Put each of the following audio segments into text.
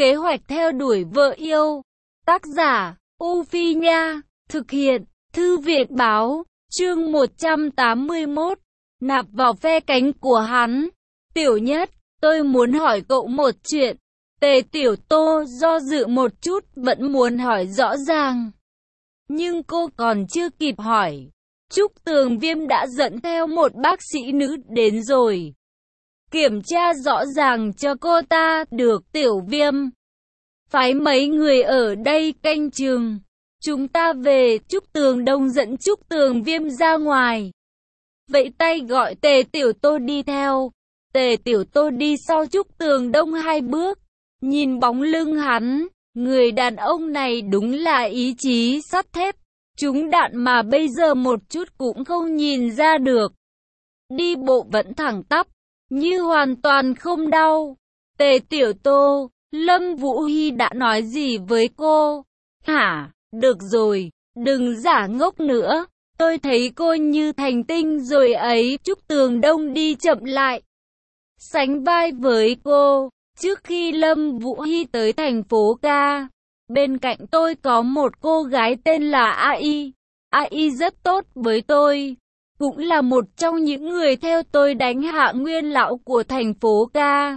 Kế hoạch theo đuổi vợ yêu. Tác giả, U Phi Nha. Thực hiện, Thư viện Báo. Chương 181. Nạp vào phe cánh của hắn. Tiểu Nhất, tôi muốn hỏi cậu một chuyện. Tề Tiểu Tô do dự một chút, vẫn muốn hỏi rõ ràng. Nhưng cô còn chưa kịp hỏi, Trúc Tường Viêm đã dẫn theo một bác sĩ nữ đến rồi. Kiểm tra rõ ràng cho cô ta. Được Tiểu Viêm, phái mấy người ở đây canh chừng. Chúng ta về. Trúc Tường Đông dẫn Trúc Tường Viêm ra ngoài, vẫy tay gọi Tề Tiểu Tô đi theo. Tề Tiểu Tô đi sau Trúc Tường Đông 2 bước, nhìn bóng lưng hắn. Người đàn ông này đúng là ý chí sắt thép, trúng đạn mà bây giờ một chút cũng không nhìn ra được. Đi bộ vẫn thẳng tắp, như hoàn toàn không đau. Tề Tiểu Tô, Lâm Vũ Hy đã nói gì với cô? Hả? Được rồi, đừng giả ngốc nữa. Tôi thấy cô như thành tinh rồi ấy. Trúc Tường Đông đi chậm lại, sánh vai với cô. Trước khi Lâm Vũ Hy tới thành phố Ca, bên cạnh tôi có một cô gái tên là AI. AI rất tốt với tôi, cũng là một trong những người theo tôi đánh hạ nguyên lão của thành phố Ca.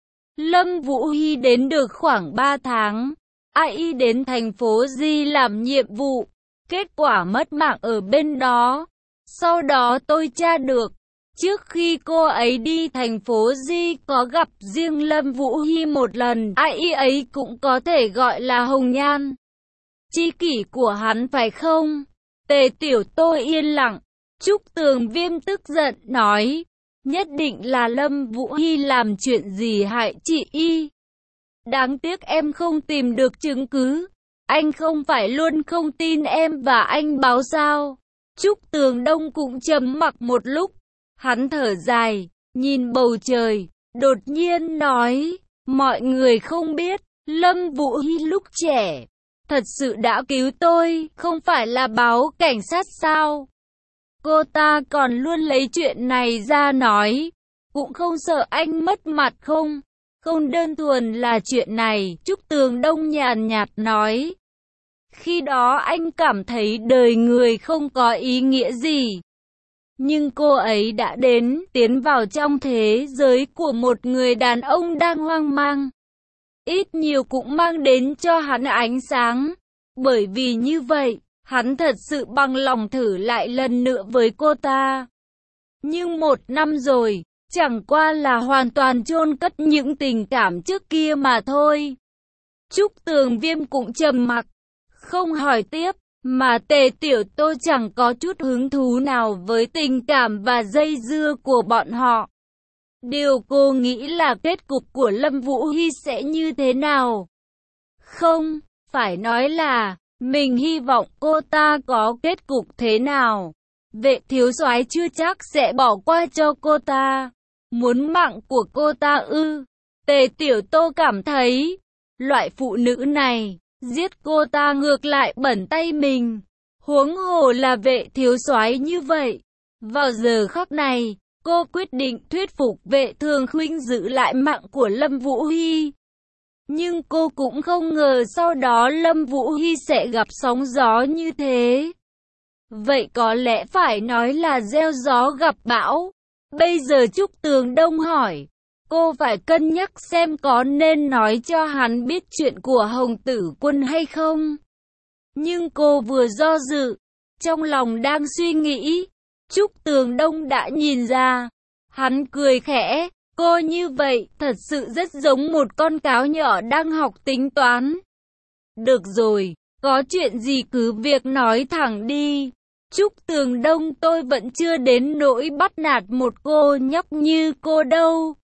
Lâm Vũ Hy đến được khoảng 3 tháng. AI đến thành phố Di làm nhiệm vụ, kết quả mất mạng ở bên đó. Sau đó tôi tra được, trước khi cô ấy đi thành phố Di có gặp riêng Lâm Vũ Hy một lần. AI ấy cũng có thể gọi là hồng nhan tri kỷ của hắn phải không? Tề Tiểu Tô yên lặng. Trúc Tường Viêm tức giận nói, nhất định là Lâm Vũ Hy làm chuyện gì hại chị y. Đáng tiếc em không tìm được chứng cứ. Anh không phải luôn không tin em và anh báo sao? Trúc Tường Đông cũng trầm mặc một lúc. Hắn thở dài, nhìn bầu trời, đột nhiên nói, mọi người không biết, Lâm Vũ Hy lúc trẻ thật sự đã cứu tôi, không phải là báo cảnh sát sao? Cô ta còn luôn lấy chuyện này ra nói, cũng không sợ anh mất mặt không? Không đơn thuần là chuyện này. Trúc Tường Đông nhàn nhạt nói, khi đó anh cảm thấy đời người không có ý nghĩa gì. Nhưng cô ấy đã tiến vào trong thế giới của một người đàn ông đang hoang mang. Ít nhiều cũng mang đến cho hắn ánh sáng. Bởi vì như vậy, hắn thật sự bằng lòng thử lại lần nữa với cô ta. Nhưng 1 năm rồi, chẳng qua là hoàn toàn chôn cất những tình cảm trước kia mà thôi. Trúc Tường Viêm cũng trầm mặc, không hỏi tiếp, mà Tề Tiểu Tô chẳng có chút hứng thú nào với tình cảm và dây dưa của bọn họ. Điều cô nghĩ là kết cục của Lâm Vũ Hy sẽ như thế nào? Không, phải nói là, mình hy vọng cô ta có kết cục thế nào. Vệ thiếu soái chưa chắc sẽ bỏ qua cho cô ta. Muốn mạng của cô ta ư? Tề Tiểu Tô cảm thấy, loại phụ nữ này, giết cô ta ngược lại bẩn tay mình. Huống hồ là vệ thiếu soái như vậy. Vào giờ khắc này, cô quyết định thuyết phục Vệ Thường Khuynh giữ lại mạng của Lâm Vũ Hy. Nhưng cô cũng không ngờ sau đó Lâm Vũ Hy sẽ gặp sóng gió như thế. Vậy có lẽ phải nói là gieo gió gặp bão. Bây giờ Trúc Tường Đông hỏi, cô phải cân nhắc xem có nên nói cho hắn biết chuyện của Hồng Tử Quân hay không. Nhưng cô vừa do dự, trong lòng đang suy nghĩ. Trúc Tường Đông đã nhìn ra. Hắn cười khẽ, cô như vậy thật sự rất giống một con cáo nhỏ đang học tính toán. Được rồi, có chuyện gì cứ việc nói thẳng đi. Trúc Tường Đông, tôi vẫn chưa đến nỗi bắt nạt một cô nhóc như cô đâu.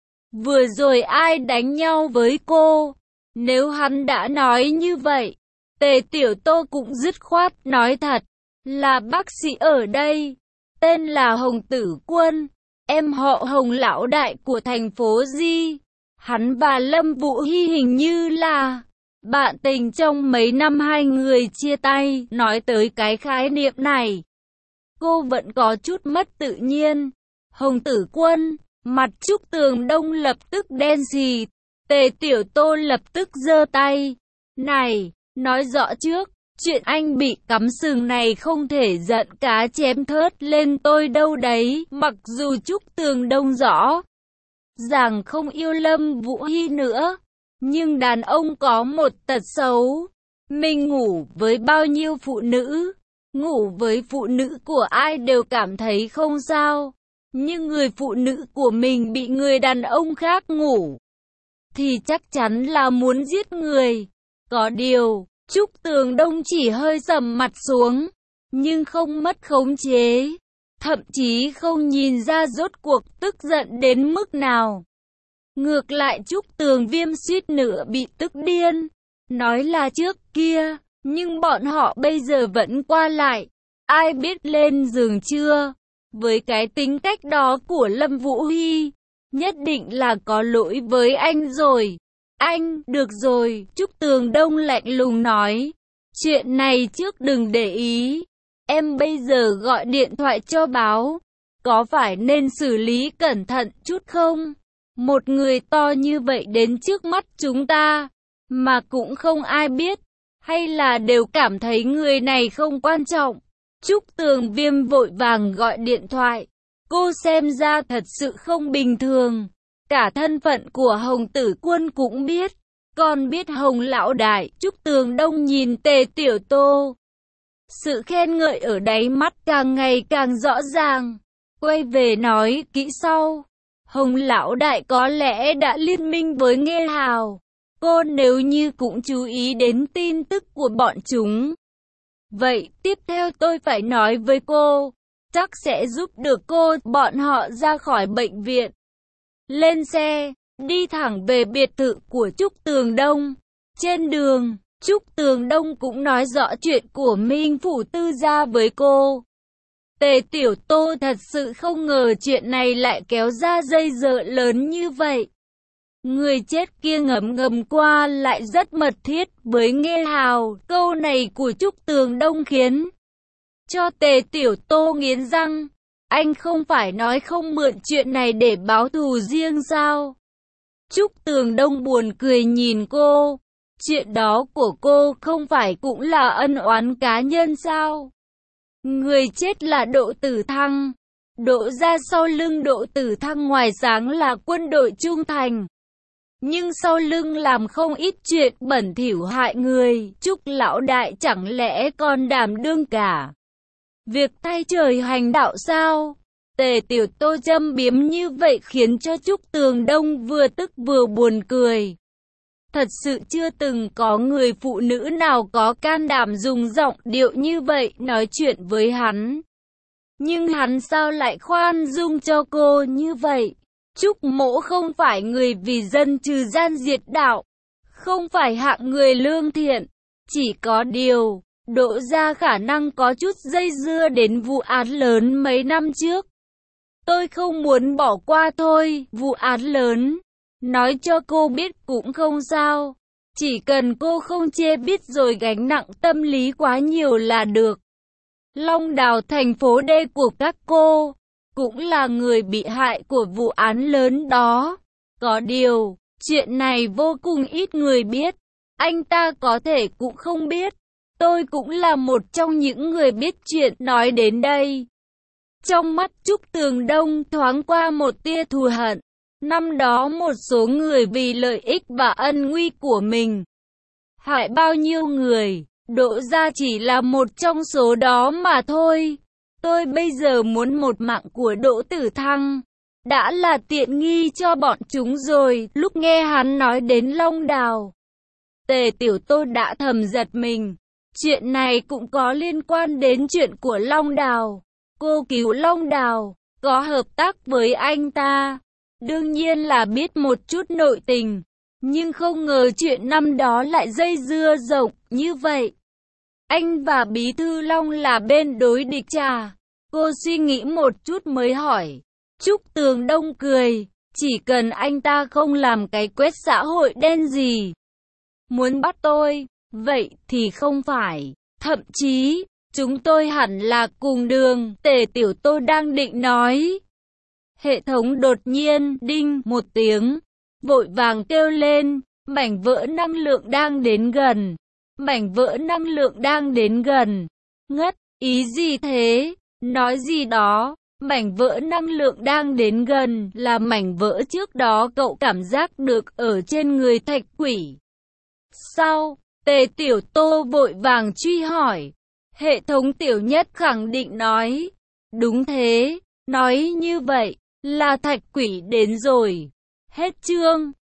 Vừa rồi ai đánh nhau với cô? Nếu hắn đã nói như vậy, Tề Tiểu Tô cũng dứt khoát nói thật, là bác sĩ ở đây, tên là Hồng Tử Quân, em họ Hồng lão đại của thành phố Di. Hắn và Lâm Vũ Hy hình như là bạn tình trong mấy năm hai người chia tay. Nói tới cái khái niệm này, cô vẫn có chút mất tự nhiên. Hồng Tử Quân, mặt Trúc Tường Đông lập tức đen xì. Tề Tiểu Tô lập tức giơ tay. Này, nói rõ trước, chuyện anh bị cắm sừng này không thể giận cá chém thớt lên tôi đâu đấy. Mặc dù Trúc Tường Đông rõ ràng không yêu Lâm Vũ Hy nữa, nhưng đàn ông có một tật xấu. Mình ngủ với bao nhiêu phụ nữ, ngủ với phụ nữ của ai đều cảm thấy không sao. Nhưng người phụ nữ của mình bị người đàn ông khác ngủ, thì chắc chắn là muốn giết người. Có điều, Trúc Tường Đông chỉ hơi sầm mặt xuống, nhưng không mất khống chế. Thậm chí không nhìn ra rốt cuộc tức giận đến mức nào. Ngược lại Trúc Tường Viêm suýt nữa bị tức điên. Nói là trước kia, nhưng bọn họ bây giờ vẫn qua lại. Ai biết lên giường chưa? Với cái tính cách đó của Lâm Vũ Hy, nhất định là có lỗi với anh rồi. Anh, được rồi, Trúc Tường Đông lạnh lùng nói. Chuyện này trước đừng để ý. Em bây giờ gọi điện thoại cho báo. Có phải nên xử lý cẩn thận chút không? Một người to như vậy đến trước mắt chúng ta, mà cũng không ai biết. Hay là đều cảm thấy người này không quan trọng? Trúc Tường Viêm vội vàng gọi điện thoại. Cô xem ra thật sự không bình thường. Cả thân phận của Hồng Tử Quân cũng biết. Còn biết Hồng Lão Đại. Trúc Tường Đông nhìn Tề Tiểu Tô. Sự khen ngợi ở đáy mắt càng ngày càng rõ ràng. Quay về nói kỹ sau. Hồng Lão Đại có lẽ đã liên minh với Nghê Hào. Cô nếu như cũng chú ý đến tin tức của bọn chúng. Vậy tiếp theo tôi phải nói với cô. Chắc sẽ giúp được cô bọn họ ra khỏi bệnh viện. Lên xe, đi thẳng về biệt thự của Trúc Tường Đông. Trên đường, Trúc Tường Đông cũng nói rõ chuyện của Minh Phủ Tư gia với cô. Tề Tiểu Tô thật sự không ngờ chuyện này lại kéo ra dây dợ lớn như vậy. Người chết kia ngầm qua lại rất mật thiết với Nghê Hào. Câu này của Trúc Tường Đông khiến cho Tề Tiểu Tô nghiến răng. Anh không phải nói không mượn chuyện này để báo thù riêng sao? Trúc Tường Đông buồn cười nhìn cô. Chuyện đó của cô không phải cũng là ân oán cá nhân sao? Người chết là Đỗ Tử Thăng. Đỗ ra sau lưng Đỗ Tử Thăng ngoài sáng là quân đội trung thành, nhưng sau lưng làm không ít chuyện bẩn thỉu hại người. Trúc Lão Đại chẳng lẽ còn đảm đương cả việc thay trời hành đạo sao? Tề Tiểu Tô châm biếm như vậy khiến cho Trúc Tường Đông vừa tức vừa buồn cười. Thật sự chưa từng có người phụ nữ nào có can đảm dùng giọng điệu như vậy nói chuyện với hắn. Nhưng hắn sao lại khoan dung cho cô như vậy? Trúc Mỗ không phải người vì dân trừ gian diệt đạo, không phải hạng người lương thiện. Chỉ có điều, Đỗ gia khả năng có chút dây dưa đến vụ án lớn mấy năm trước. Tôi không muốn bỏ qua thôi. Vụ án lớn, nói cho cô biết cũng không sao. Chỉ cần cô không chê biết rồi gánh nặng tâm lý quá nhiều là được. Long Đào thành phố D của các cô cũng là người bị hại của vụ án lớn đó. Có điều, chuyện này vô cùng ít người biết. Anh ta có thể cũng không biết. Tôi cũng là một trong những người biết chuyện. Nói đến đây, trong mắt Trúc Tường Đông thoáng qua một tia thù hận. Năm đó một số người vì lợi ích và ân nguy của mình hại bao nhiêu người, Đỗ gia chỉ là một trong số đó mà thôi. Tôi bây giờ muốn một mạng của Đỗ Tử Thăng, đã là tiện nghi cho bọn chúng rồi. Lúc nghe hắn nói đến Long Đào, Tề Tiểu Tô đã thầm giật mình. Chuyện này cũng có liên quan đến chuyện của Long Đào. Cô cứu Long Đào, có hợp tác với anh ta. Đương nhiên là biết một chút nội tình, nhưng không ngờ chuyện năm đó lại dây dưa rộng như vậy. Anh và Bí Thư Long là bên đối địch chà? Cô suy nghĩ một chút mới hỏi. Trúc Tường Đông cười, chỉ cần anh ta không làm cái quét xã hội đen gì, muốn bắt tôi, vậy thì không phải. Thậm chí, chúng tôi hẳn là cùng đường. Tề Tiểu Tô đang định nói. Hệ thống đột nhiên, đinh một tiếng. vội vàng kêu lên, mảnh vỡ năng lượng đang đến gần. Mảnh vỡ năng lượng đang đến gần. Ngất, ý gì thế? Nói gì đó? Mảnh vỡ năng lượng đang đến gần là mảnh vỡ trước đó cậu cảm giác được ở trên người thạch quỷ. Sao? Tề Tiểu Tô vội vàng truy hỏi. Hệ thống Tiểu Nhất khẳng định nói. Đúng thế, nói như vậy là thạch quỷ đến rồi. Hết chương.